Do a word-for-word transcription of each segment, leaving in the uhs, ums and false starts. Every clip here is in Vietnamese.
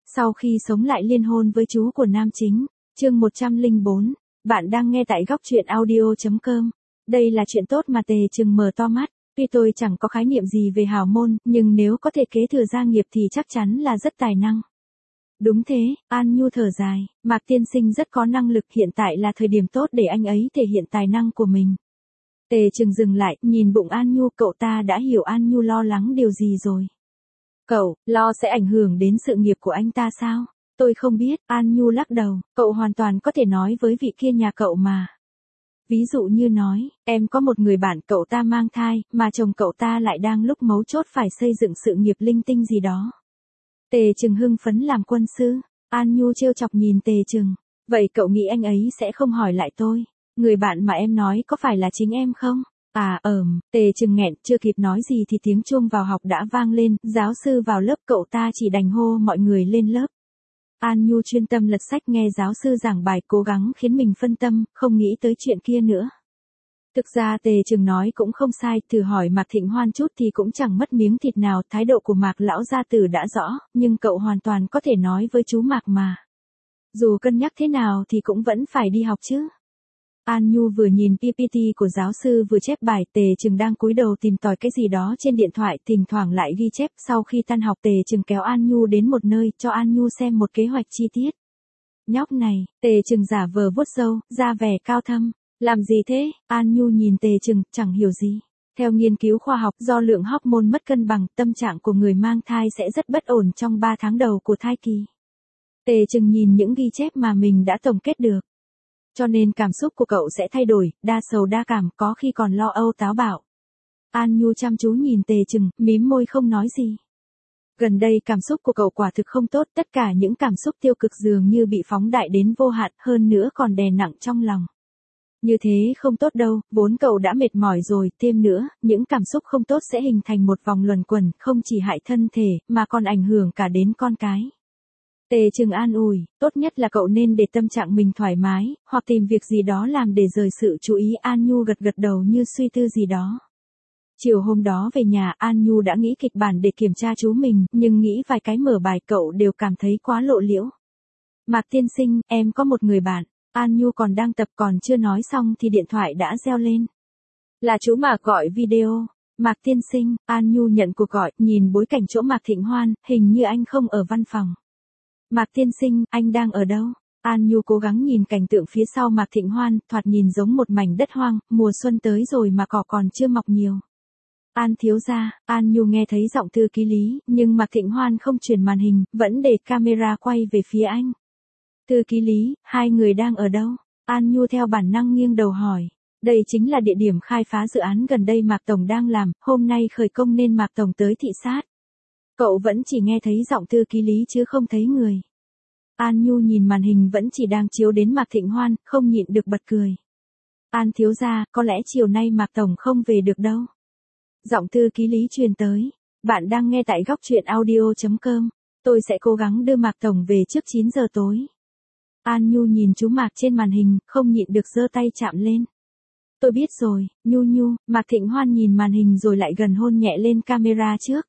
Sau khi sống lại liên hôn với chú của nam chính, chương một trăm lẻ bốn, bạn đang nghe tại góc truyện audio chấm com. Đây là chuyện tốt mà Tề Trừng mở to mắt, tuy tôi chẳng có khái niệm gì về hào môn, nhưng nếu có thể kế thừa gia nghiệp thì chắc chắn là rất tài năng. Đúng thế, An Nhu thở dài, Mạc tiên sinh rất có năng lực, hiện tại là thời điểm tốt để anh ấy thể hiện tài năng của mình. Tề Trừng dừng lại, nhìn bụng An Nhu, cậu ta đã hiểu An Nhu lo lắng điều gì rồi. Cậu, lo sẽ ảnh hưởng đến sự nghiệp của anh ta sao? Tôi không biết, An Nhu lắc đầu, cậu hoàn toàn có thể nói với vị kia nhà cậu mà. Ví dụ như nói, em có một người bạn cậu ta mang thai, mà chồng cậu ta lại đang lúc mấu chốt phải xây dựng sự nghiệp linh tinh gì đó. Tề Trừng hưng phấn làm quân sư, An Nhu trêu chọc nhìn Tề Trừng, vậy cậu nghĩ anh ấy sẽ không hỏi lại tôi, người bạn mà em nói có phải là chính em không? À ờm, Tề Trừng nghẹn, chưa kịp nói gì thì tiếng chuông vào học đã vang lên, giáo sư vào lớp, cậu ta chỉ đành hô mọi người lên lớp. An Nhu chuyên tâm lật sách nghe giáo sư giảng bài, cố gắng khiến mình phân tâm, không nghĩ tới chuyện kia nữa. Thực ra Tề Trừng nói cũng không sai, thử hỏi Mạc Thịnh Hoan chút thì cũng chẳng mất miếng thịt nào, thái độ của Mạc lão gia tử đã rõ, nhưng cậu hoàn toàn có thể nói với chú Mạc mà. Dù cân nhắc thế nào thì cũng vẫn phải đi học chứ. An Nhu vừa nhìn pê pê tê của giáo sư vừa chép bài, Tề Trừng đang cúi đầu tìm tòi cái gì đó trên điện thoại, thỉnh thoảng lại ghi chép. Sau khi tan học, Tề Trừng kéo An Nhu đến một nơi, cho An Nhu xem một kế hoạch chi tiết. Nhóc này, Tề Trừng giả vờ vuốt râu, ra vẻ cao thâm. Làm gì thế? An Nhu nhìn Tề Trừng, chẳng hiểu gì. Theo nghiên cứu khoa học, do lượng hormone mất cân bằng, tâm trạng của người mang thai sẽ rất bất ổn trong ba tháng đầu của thai kỳ. Tề Trừng nhìn những ghi chép mà mình đã tổng kết được. Cho nên cảm xúc của cậu sẽ thay đổi, đa sầu đa cảm, có khi còn lo âu táo bạo. An Nhu chăm chú nhìn Tề Trừng, mím môi không nói gì. Gần đây cảm xúc của cậu quả thực không tốt, tất cả những cảm xúc tiêu cực dường như bị phóng đại đến vô hạn, hơn nữa còn đè nặng trong lòng. Như thế không tốt đâu, vốn cậu đã mệt mỏi rồi, thêm nữa, những cảm xúc không tốt sẽ hình thành một vòng luẩn quẩn, không chỉ hại thân thể, mà còn ảnh hưởng cả đến con cái. Tề Trừng an ủi, tốt nhất là cậu nên để tâm trạng mình thoải mái, hoặc tìm việc gì đó làm để rời sự chú ý. An Nhu gật gật đầu như suy tư gì đó. Chiều hôm đó về nhà, An Nhu đã nghĩ kịch bản để kiểm tra chú mình, nhưng nghĩ vài cái mở bài cậu đều cảm thấy quá lộ liễu. Mạc tiên sinh, em có một người bạn. An Nhu còn đang tập, còn chưa nói xong thì điện thoại đã reo lên. Là chú Mạc gọi video. Mạc tiên sinh, An Nhu nhận cuộc gọi, nhìn bối cảnh chỗ Mạc Thịnh Hoan, hình như anh không ở văn phòng. Mạc tiên sinh, anh đang ở đâu? An Nhu cố gắng nhìn cảnh tượng phía sau Mạc Thịnh Hoan, thoạt nhìn giống một mảnh đất hoang, mùa xuân tới rồi mà cỏ còn chưa mọc nhiều. An thiếu gia, An Nhu nghe thấy giọng thư ký Lý, nhưng Mạc Thịnh Hoan không chuyển màn hình, vẫn để camera quay về phía anh. Thư ký Lý, hai người đang ở đâu? An Nhu theo bản năng nghiêng đầu hỏi. Đây chính là địa điểm khai phá dự án gần đây Mạc Tổng đang làm, hôm nay khởi công nên Mạc Tổng tới thị sát. Cậu vẫn chỉ nghe thấy giọng thư ký Lý chứ không thấy người. An Nhu nhìn màn hình vẫn chỉ đang chiếu đến Mạc Thịnh Hoan, không nhịn được bật cười. An thiếu gia, có lẽ chiều nay Mạc Tổng không về được đâu. Giọng thư ký Lý truyền tới. Bạn đang nghe tại góc truyện audio chấm com. Tôi sẽ cố gắng đưa Mạc Tổng về trước chín giờ tối. An Nhu nhìn chú Mạc trên màn hình, không nhịn được giơ tay chạm lên. Tôi biết rồi, Nhu Nhu. Mạc Thịnh Hoan nhìn màn hình rồi lại gần hôn nhẹ lên camera trước.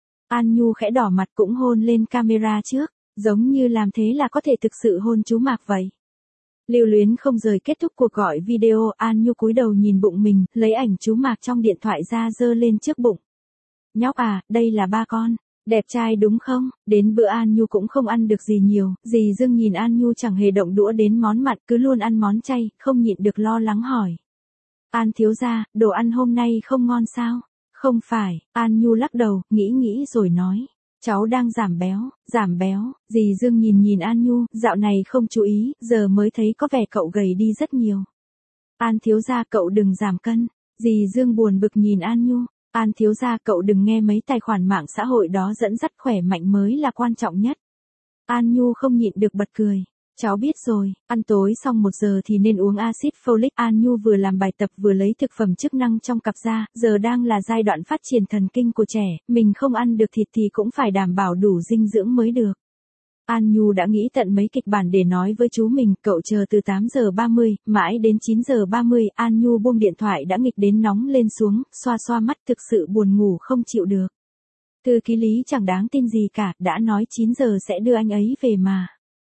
An Nhu khẽ đỏ mặt cũng hôn lên camera trước, giống như làm thế là có thể thực sự hôn chú Mạc vậy. Lưu luyến không rời kết thúc cuộc gọi video, An Nhu cúi đầu nhìn bụng mình, lấy ảnh chú Mạc trong điện thoại ra giơ lên trước bụng. Nhóc à, đây là ba con, đẹp trai đúng không? Đến bữa An Nhu cũng không ăn được gì nhiều, dì Dương nhìn An Nhu chẳng hề động đũa đến món mặn, cứ luôn ăn món chay, không nhịn được lo lắng hỏi. An thiếu gia, đồ ăn hôm nay không ngon sao? Không phải, An Nhu lắc đầu, nghĩ nghĩ rồi nói. Cháu đang giảm béo, giảm béo, dì Dương nhìn nhìn An Nhu, dạo này không chú ý, giờ mới thấy có vẻ cậu gầy đi rất nhiều. An thiếu gia cậu đừng giảm cân, dì Dương buồn bực nhìn An Nhu. An thiếu gia cậu đừng nghe mấy tài khoản mạng xã hội đó dẫn dắt, khỏe mạnh mới là quan trọng nhất. An Nhu không nhịn được bật cười. Cháu biết rồi, ăn tối xong một giờ thì nên uống axit folic. An Nhu vừa làm bài tập vừa lấy thực phẩm chức năng trong cặp ra, giờ đang là giai đoạn phát triển thần kinh của trẻ, mình không ăn được thịt thì cũng phải đảm bảo đủ dinh dưỡng mới được. An Nhu đã nghĩ tận mấy kịch bản để nói với chú mình, cậu chờ từ tám giờ ba mươi, mãi đến chín giờ ba mươi, An Nhu buông điện thoại đã nghịch đến nóng lên xuống, xoa xoa mắt, thực sự buồn ngủ không chịu được. Thư ký Lý chẳng đáng tin gì cả, đã nói chín giờ sẽ đưa anh ấy về mà.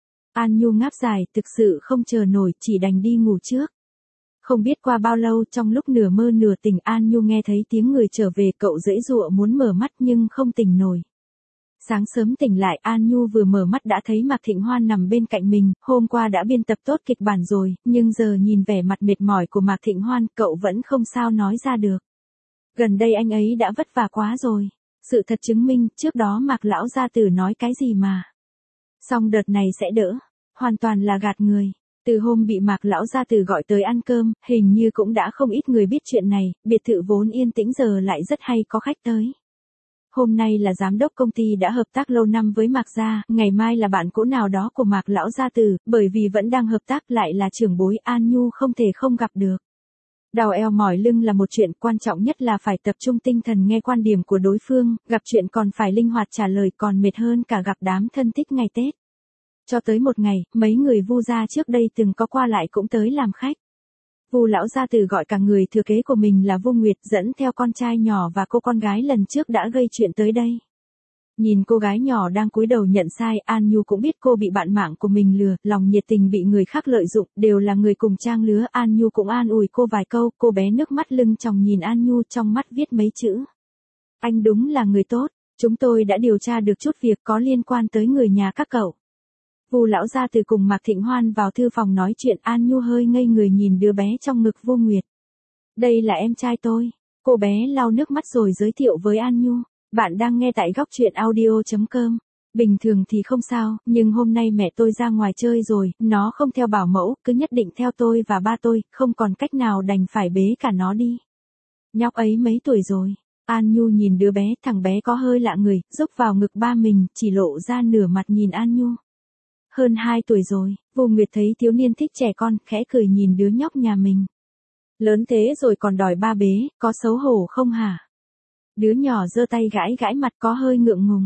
An Nhu ngáp dài, thực sự không chờ nổi, chỉ đành đi ngủ trước. Không biết qua bao lâu, trong lúc nửa mơ nửa tỉnh, An Nhu nghe thấy tiếng người trở về, cậu giãy giụa muốn mở mắt nhưng không tỉnh nổi. Sáng sớm tỉnh lại, An Nhu vừa mở mắt đã thấy Mạc Thịnh Hoan nằm bên cạnh mình, hôm qua đã biên tập tốt kịch bản rồi, nhưng giờ nhìn vẻ mặt mệt mỏi của Mạc Thịnh Hoan, cậu vẫn không sao nói ra được. Gần đây anh ấy đã vất vả quá rồi. Sự thật chứng minh, trước đó Mạc lão gia tử nói cái gì mà. Xong đợt này sẽ đỡ, hoàn toàn là gạt người. Từ hôm bị Mạc lão gia tử gọi tới ăn cơm, hình như cũng đã không ít người biết chuyện này, biệt thự vốn yên tĩnh giờ lại rất hay có khách tới. Hôm nay là giám đốc công ty đã hợp tác lâu năm với Mạc gia, ngày mai là bạn cũ nào đó của Mạc lão gia tử, bởi vì vẫn đang hợp tác lại là trưởng bối, An Nhu không thể không gặp được. Đau eo mỏi lưng là một chuyện, quan trọng nhất là phải tập trung tinh thần nghe quan điểm của đối phương, gặp chuyện còn phải linh hoạt trả lời, còn mệt hơn cả gặp đám thân thích ngày Tết. Cho tới một ngày, mấy người Vu gia trước đây từng có qua lại cũng tới làm khách. Vu lão gia tử gọi cả người thừa kế của mình là Vu Nguyệt, dẫn theo con trai nhỏ và cô con gái lần trước đã gây chuyện tới đây. Nhìn cô gái nhỏ đang cúi đầu nhận sai, An Nhu cũng biết cô bị bạn mạng của mình lừa, lòng nhiệt tình bị người khác lợi dụng, đều là người cùng trang lứa. An Nhu cũng an ủi cô vài câu, cô bé nước mắt lưng tròng nhìn An Nhu, trong mắt viết mấy chữ. Anh đúng là người tốt, chúng tôi đã điều tra được chút việc có liên quan tới người nhà các cậu. Vu lão gia từ cùng Mạc Thịnh Hoan vào thư phòng nói chuyện, An Nhu hơi ngây người nhìn đứa bé trong ngực Vu Nguyệt. Đây là em trai tôi. Cô bé lau nước mắt rồi giới thiệu với An Nhu. Bạn đang nghe tại góc truyện audio chấm com. Bình thường thì không sao, nhưng hôm nay mẹ tôi ra ngoài chơi rồi, nó không theo bảo mẫu, cứ nhất định theo tôi và ba tôi, không còn cách nào đành phải bế cả nó đi. Nhóc ấy mấy tuổi rồi? An Nhu nhìn đứa bé, thằng bé có hơi lạ người, rúc vào ngực ba mình, chỉ lộ ra nửa mặt nhìn An Nhu. Hơn hai tuổi rồi. Vu Nguyệt thấy thiếu niên thích trẻ con, khẽ cười nhìn đứa nhóc nhà mình. Lớn thế rồi còn đòi ba bế, có xấu hổ không hả? Đứa nhỏ giơ tay gãi gãi mặt, có hơi ngượng ngùng.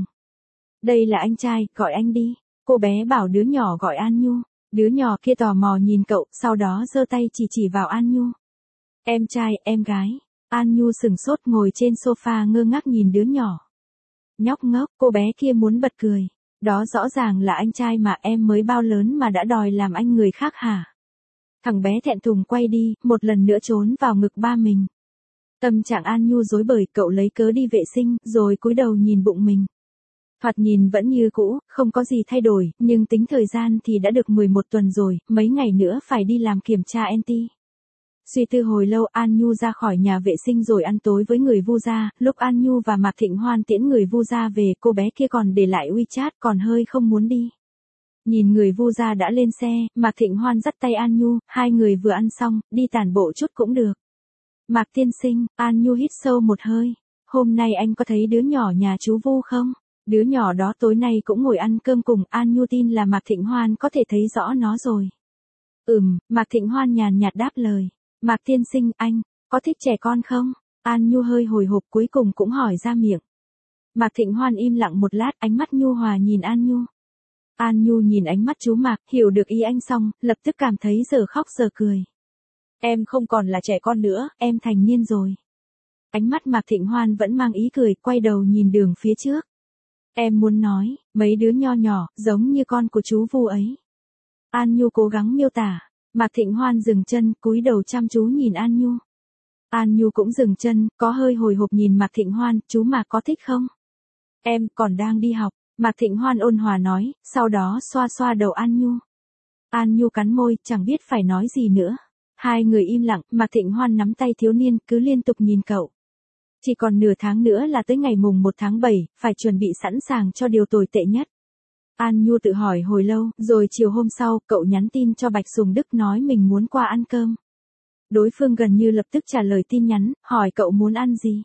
Đây là anh trai, gọi anh đi. Cô bé bảo đứa nhỏ gọi An Nhu. Đứa nhỏ kia tò mò nhìn cậu, sau đó giơ tay chỉ chỉ vào An Nhu. Em trai, em gái. An Nhu sừng sốt ngồi trên sofa ngơ ngác nhìn đứa nhỏ. Nhóc ngốc, cô bé kia muốn bật cười. Đó rõ ràng là anh trai mà, em mới bao lớn mà đã đòi làm anh người khác hả? Thằng bé thẹn thùng quay đi, một lần nữa trốn vào ngực ba mình. Tâm trạng An Nhu rối bời, cậu lấy cớ đi vệ sinh, rồi cúi đầu nhìn bụng mình. Thoạt nhìn vẫn như cũ, không có gì thay đổi, nhưng tính thời gian thì đã được mười một tuần rồi, mấy ngày nữa phải đi làm kiểm tra en tê. Suy tư hồi lâu, An Nhu ra khỏi nhà vệ sinh rồi ăn tối với người Vu gia. Lúc An Nhu và Mạc Thịnh Hoan tiễn người Vu gia về, cô bé kia còn để lại WeChat, còn hơi không muốn đi. Nhìn người Vu gia đã lên xe, Mạc Thịnh Hoan dắt tay An Nhu, hai người vừa ăn xong, đi tản bộ chút cũng được. Mạc tiên sinh, An Nhu hít sâu một hơi. Hôm nay anh có thấy đứa nhỏ nhà chú Vu không? Đứa nhỏ đó tối nay cũng ngồi ăn cơm cùng, An Nhu tin là Mạc Thịnh Hoan có thể thấy rõ nó rồi. Ừm, Mạc Thịnh Hoan nhàn nhạt đáp lời. Mạc tiên sinh, anh, có thích trẻ con không? An Nhu hơi hồi hộp, cuối cùng cũng hỏi ra miệng. Mạc Thịnh Hoan im lặng một lát, ánh mắt nhu hòa nhìn An Nhu. An Nhu nhìn ánh mắt chú Mạc, hiểu được ý anh xong, lập tức cảm thấy giờ khóc giờ cười. Em không còn là trẻ con nữa, em thành niên rồi. Ánh mắt Mạc Thịnh Hoan vẫn mang ý cười, quay đầu nhìn đường phía trước. Em muốn nói, mấy đứa nho nhỏ, giống như con của chú Vu ấy. An Nhu cố gắng miêu tả. Mạc Thịnh Hoan dừng chân, cúi đầu chăm chú nhìn An Nhu. An Nhu cũng dừng chân, có hơi hồi hộp nhìn Mạc Thịnh Hoan, chú Mạc có thích không? Em còn đang đi học, Mạc Thịnh Hoan ôn hòa nói, sau đó xoa xoa đầu An Nhu. An Nhu cắn môi, chẳng biết phải nói gì nữa. Hai người im lặng, Mạc Thịnh Hoan nắm tay thiếu niên, cứ liên tục nhìn cậu. Chỉ còn nửa tháng nữa là tới ngày mùng một tháng bảy, phải chuẩn bị sẵn sàng cho điều tồi tệ nhất. An Nhu tự hỏi hồi lâu, rồi chiều hôm sau, cậu nhắn tin cho Bạch Sùng Đức nói mình muốn qua ăn cơm. Đối phương gần như lập tức trả lời tin nhắn, hỏi cậu muốn ăn gì.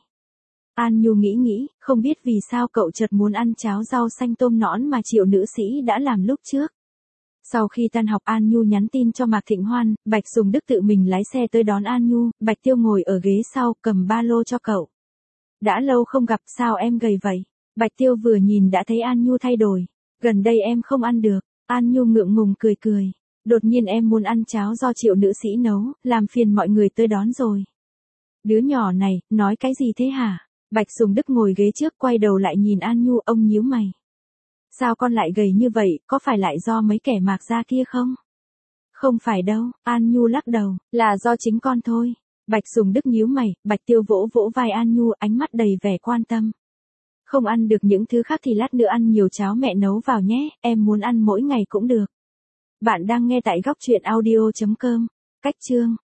An Nhu nghĩ nghĩ, không biết vì sao cậu chợt muốn ăn cháo rau xanh tôm nõn mà Triệu nữ sĩ đã làm lúc trước. Sau khi tan học, An Nhu nhắn tin cho Mạc Thịnh Hoan, Bạch Sùng Đức tự mình lái xe tới đón An Nhu, Bạch Tiêu ngồi ở ghế sau, cầm ba lô cho cậu. Đã lâu không gặp, sao em gầy vậy? Bạch Tiêu vừa nhìn đã thấy An Nhu thay đổi. Gần đây em không ăn được. An Nhu ngượng ngùng cười cười. Đột nhiên em muốn ăn cháo do Triệu nữ sĩ nấu, làm phiền mọi người tới đón rồi. Đứa nhỏ này, nói cái gì thế hả? Bạch Sùng Đức ngồi ghế trước quay đầu lại nhìn An Nhu, ông nhíu mày. Sao con lại gầy như vậy, có phải lại do mấy kẻ mạc gia kia không? Không phải đâu, An Nhu lắc đầu, là do chính con thôi. Bạch Sùng Đức nhíu mày, Bạch Tiêu vỗ vỗ vai An Nhu, ánh mắt đầy vẻ quan tâm. Không ăn được những thứ khác thì lát nữa ăn nhiều cháo mẹ nấu vào nhé, em muốn ăn mỗi ngày cũng được. Bạn đang nghe tại góc truyện audio chấm com. Cách chương